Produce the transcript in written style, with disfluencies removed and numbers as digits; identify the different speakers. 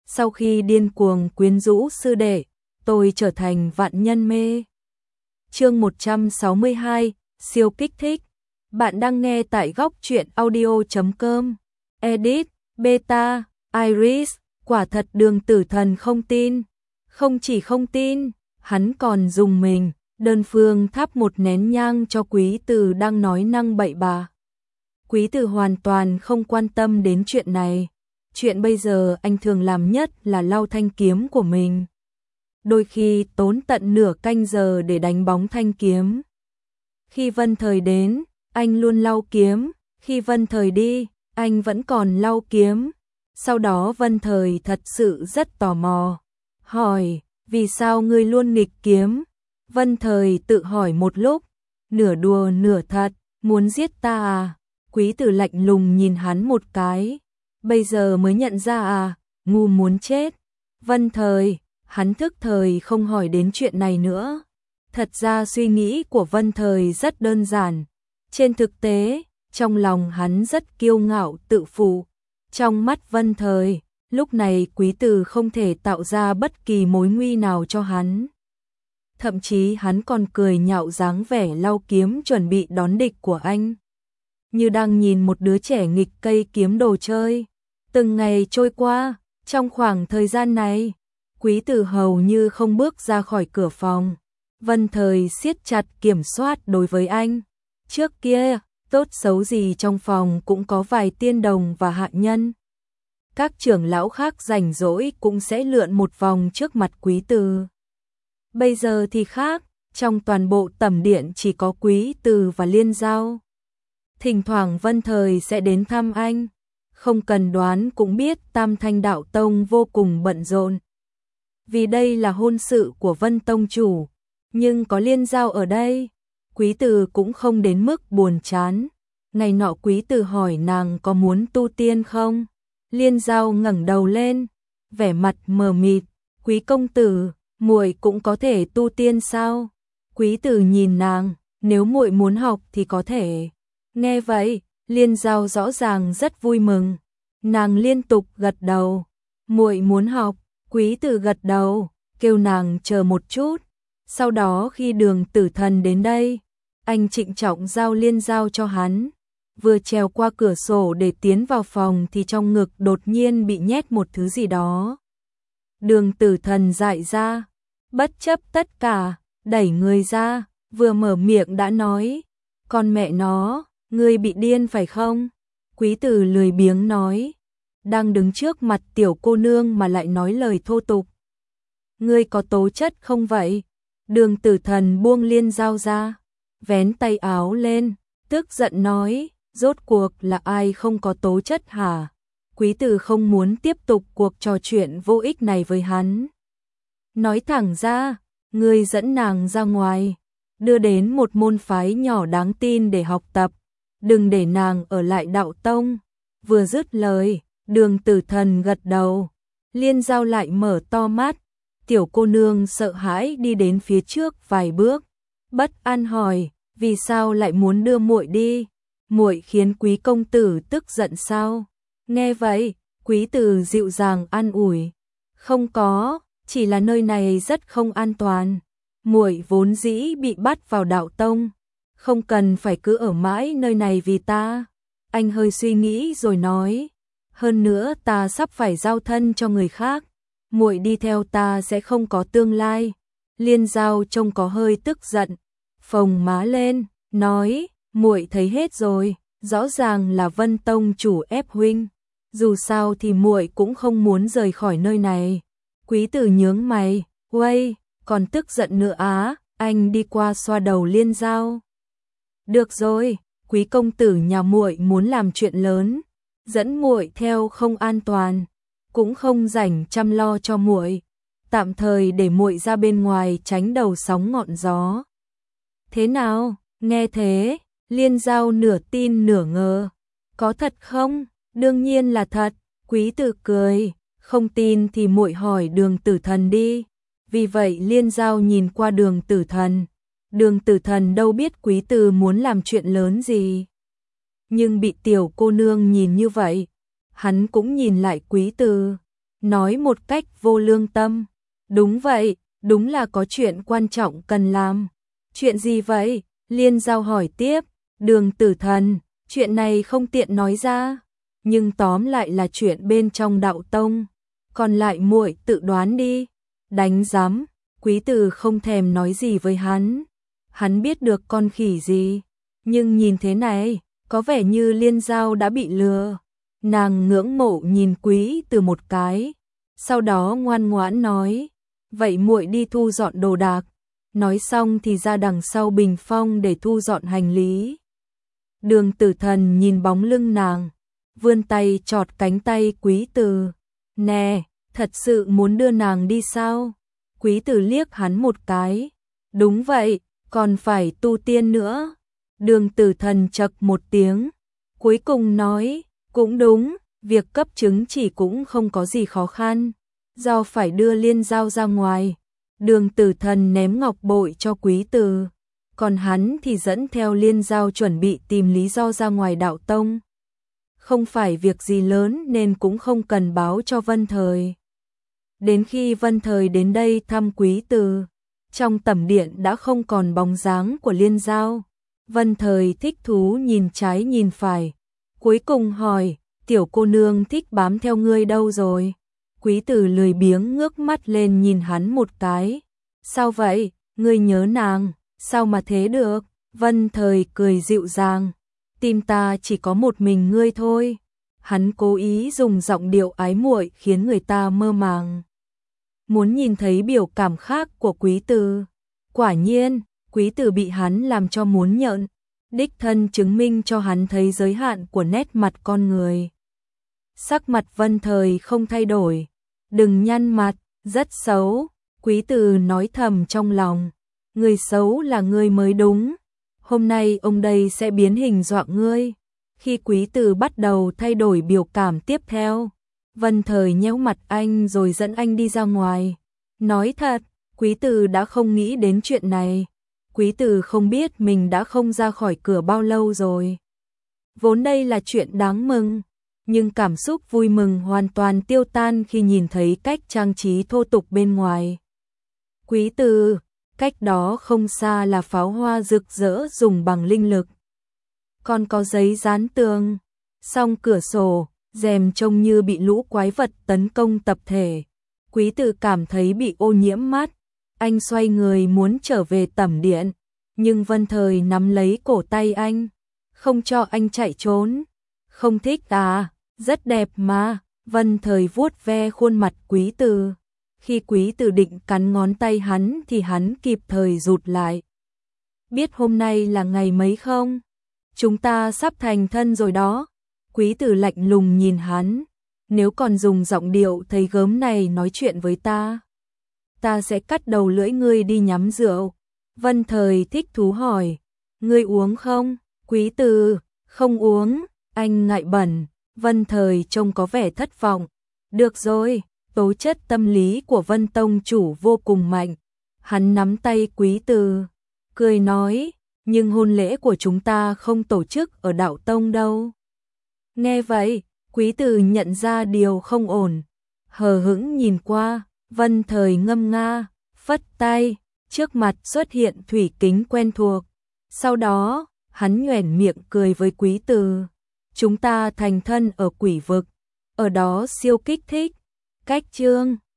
Speaker 1: sau khi điên cuồng quyến rũ sư đệ, tôi trở thành vạn nhân mê. Chương 162, siêu kích thích. Bạn đang nghe tại góc truyện audio.com. Edit, Beta, Iris, quả thật Đường Tử Thần không tin. Không chỉ không tin, hắn còn dùng mình, đơn phương thắp một nén nhang cho Quý Từ đang nói năng bậy bạ. Quý Từ hoàn toàn không quan tâm đến chuyện này. Chuyện bây giờ anh thường làm nhất là lau thanh kiếm của mình. Đôi khi tốn tận nửa canh giờ để đánh bóng thanh kiếm. Khi Vân Thời đến, anh luôn lau kiếm, khi Vân Thời đi, anh vẫn còn lau kiếm. Sau đó Vân Thời thật sự rất tò mò, hỏi, vì sao ngươi luôn nghịch kiếm? Vân Thời tự hỏi một lúc, nửa đùa nửa thật, muốn giết ta à? Quý Tử lạnh lùng nhìn hắn một cái, bây giờ mới nhận ra à, ngu muốn chết. Vân Thời, hắn thức thời không hỏi đến chuyện này nữa. Thật ra suy nghĩ của Vân Thời rất đơn giản. Trên thực tế, trong lòng hắn rất kiêu ngạo tự phụ. Trong mắt Vân Thời, lúc này Quý Tử không thể tạo ra bất kỳ mối nguy nào cho hắn. Thậm chí hắn còn cười nhạo dáng vẻ lau kiếm chuẩn bị đón địch của anh. Như đang nhìn một đứa trẻ nghịch cây kiếm đồ chơi. Từng ngày trôi qua, trong khoảng thời gian này, Quý Tử hầu như không bước ra khỏi cửa phòng. Vân Thời siết chặt kiểm soát đối với anh. Trước kia, tốt xấu gì trong phòng cũng có vài tiên đồng và hạ nhân. Các trưởng lão khác rảnh rỗi cũng sẽ lượn một vòng trước mặt Quý Tử. Bây giờ thì khác, trong toàn bộ tẩm điện chỉ có Quý Tử và Liên Giao. Thỉnh thoảng Vân Thời sẽ đến thăm anh. Không cần đoán cũng biết Tam Thanh Đạo Tông vô cùng bận rộn. Vì đây là hôn sự của Vân Tông chủ, nhưng có Liên Giao ở đây, Quý Tử cũng không đến mức buồn chán. Ngày nọ Quý Tử hỏi nàng có muốn tu tiên không? Liên Giao ngẩng đầu lên, vẻ mặt mờ mịt, "Quý công tử, muội cũng có thể tu tiên sao?" Quý Tử nhìn nàng, "Nếu muội muốn học thì có thể." Nghe vậy, Liên Giao rõ ràng rất vui mừng. Nàng liên tục gật đầu. "Muội muốn học." Quý Tử gật đầu, kêu nàng chờ một chút. Sau đó khi Đường Tử Thần đến đây, anh trịnh trọng giao Liên Giao cho hắn. Vừa trèo qua cửa sổ để tiến vào phòng thì trong ngực đột nhiên bị nhét một thứ gì đó. Đường Tử Thần dại ra, bất chấp tất cả, đẩy người ra, vừa mở miệng đã nói, "Con mẹ nó, ngươi bị điên phải không?" Quý Tử lười biếng nói, đang đứng trước mặt tiểu cô nương mà lại nói lời thô tục. "Ngươi có tố chất không vậy?" Đường Tử Thần buông Liên Giao ra, vén tay áo lên, tức giận nói, "Rốt cuộc là ai không có tố chất hả?" Quý Tử không muốn tiếp tục cuộc trò chuyện vô ích này với hắn. Nói thẳng ra, "Ngươi dẫn nàng ra ngoài, đưa đến một môn phái nhỏ đáng tin để học tập, đừng để nàng ở lại đạo tông." Vừa dứt lời, Đường Tử Thần gật đầu. Liên Giao lại mở to mắt, tiểu cô nương sợ hãi đi đến phía trước vài bước, bất an hỏi, "Vì sao lại muốn đưa muội đi? Muội khiến Quý công tử tức giận sao?" Nghe vậy, Quý Tử dịu dàng an ủi, "Không có, chỉ là nơi này rất không an toàn. Muội vốn dĩ bị bắt vào đạo tông, không cần phải cứ ở mãi nơi này vì ta." Anh hơi suy nghĩ rồi nói, "Hơn nữa ta sắp phải giao thân cho người khác, muội đi theo ta sẽ không có tương lai." Liên Giao trông có hơi tức giận, phồng má lên, nói, "Muội thấy hết rồi, rõ ràng là Vân Tông chủ ép huynh. Dù sao thì muội cũng không muốn rời khỏi nơi này." Quý Tử nhướng mày, "Uây, còn tức giận nữa á?" Anh đi qua xoa đầu Liên Giao. "Được rồi, Quý công tử nhà muội muốn làm chuyện lớn, dẫn muội theo không an toàn, cũng không rảnh chăm lo cho muội, tạm thời để muội ra bên ngoài tránh đầu sóng ngọn gió." "Thế nào?" Nghe thế, Liên Giao nửa tin nửa ngờ, "Có thật không?" "Đương nhiên là thật." Quý Tử cười, "Không tin thì muội hỏi Đường Tử Thần đi." Vì vậy Liên Giao nhìn qua Đường Tử Thần. Đường Tử Thần đâu biết Quý Tử muốn làm chuyện lớn gì. Nhưng bị tiểu cô nương nhìn như vậy, hắn cũng nhìn lại Quý Tử. nói một cách vô lương tâm. Đúng vậy, đúng là có chuyện quan trọng cần làm. Chuyện gì vậy? Liên Giao hỏi tiếp. Đường Tử Thần, chuyện này không tiện nói ra, nhưng tóm lại là chuyện bên trong đạo tông. Còn lại muội tự đoán đi. Đánh rắm, Quý Tử không thèm nói gì với hắn. Hắn biết được con khỉ gì, nhưng nhìn thế này, có vẻ như Liên Giao đã bị lừa. Nàng ngưỡng mộ nhìn Quý Tử một cái, sau đó ngoan ngoãn nói, vậy muội đi thu dọn đồ đạc. Nói xong thì ra đằng sau bình phong để thu dọn hành lý. Đường Tử Thần nhìn bóng lưng nàng, vươn tay chọt cánh tay Quý Tử. Nè, thật sự muốn đưa nàng đi sao? Quý Tử liếc hắn một cái. Đúng vậy, còn phải tu tiên nữa. Đường Tử Thần chậc một tiếng, cuối cùng nói, cũng đúng, việc cấp chứng chỉ cũng không có gì khó khăn, do phải đưa Liên Giao ra ngoài. Đường Tử Thần ném ngọc bội cho Quý Tử, còn hắn thì dẫn theo Liên Giao chuẩn bị tìm lý do ra ngoài đạo tông. Không phải việc gì lớn nên cũng không cần báo cho Vân Thời. Đến khi Vân Thời đến đây thăm Quý Tử, trong tẩm điện đã không còn bóng dáng của Liên Giao. Vân Thời thích thú nhìn trái nhìn phải, cuối cùng hỏi, tiểu cô nương thích bám theo ngươi đâu rồi? Quý Tử lười biếng ngước mắt lên nhìn hắn một cái. Sao vậy, ngươi nhớ nàng, sao mà thế được? Vân Thời cười dịu dàng, tim ta chỉ có một mình ngươi thôi. Hắn cố ý dùng giọng điệu ái muội khiến người ta mơ màng. Muốn nhìn thấy biểu cảm khác của Quý Tử. Quả nhiên, Quý Tử bị hắn làm cho muốn nhợn, đích thân chứng minh cho hắn thấy giới hạn của nét mặt con người. Sắc mặt Vân Thời không thay đổi. Đừng nhăn mặt, rất xấu. Quý Tử nói thầm trong lòng. Người xấu là ngươi mới đúng. Hôm nay ông đây sẽ biến hình dọa ngươi. Khi Quý Tử bắt đầu thay đổi biểu cảm tiếp theo, Vân Thời nhéo mặt anh rồi dẫn anh đi ra ngoài. Nói thật, Quý Tử đã không nghĩ đến chuyện này. Quý Tử không biết mình đã không ra khỏi cửa bao lâu rồi. Vốn đây là chuyện đáng mừng, nhưng cảm xúc vui mừng hoàn toàn tiêu tan khi nhìn thấy cách trang trí thô tục bên ngoài. Quý Tử, cách đó không xa là pháo hoa rực rỡ dùng bằng linh lực. Còn có giấy dán tường, song cửa sổ, rèm trông như bị lũ quái vật tấn công tập thể. Quý Tử cảm thấy bị ô nhiễm mắt. Anh xoay người muốn trở về tẩm điện, nhưng Vân Thời nắm lấy cổ tay anh, không cho anh chạy trốn. Không thích à? Rất đẹp mà. Vân Thời vuốt ve khuôn mặt Quý Tử. Khi Quý Tử định cắn ngón tay hắn thì hắn kịp thời rụt lại. Biết hôm nay là ngày mấy không? Chúng ta sắp thành thân rồi đó. Quý Tử lạnh lùng nhìn hắn. Nếu còn dùng giọng điệu thấy gớm này nói chuyện với ta sẽ cắt đầu lưỡi ngươi đi nhắm rượu. Vân Thời thích thú hỏi, ngươi uống không? Quý Tử, không uống, anh ngại bẩn. Vân Thời trông có vẻ thất vọng. Được rồi, tố chất tâm lý của Vân Tông chủ vô cùng mạnh. Hắn nắm tay Quý Tử, cười nói, nhưng hôn lễ của chúng ta không tổ chức ở đạo tông đâu. Nghe vậy, Quý Tử nhận ra điều không ổn, hờ hững nhìn qua. Vân Thời ngâm nga, phất tay, trước mặt xuất hiện thủy kính quen thuộc. Sau đó, hắn nhoẻn miệng cười với Quý Tử. Chúng ta thành thân ở quỷ vực, ở đó siêu kích thích. Cách chương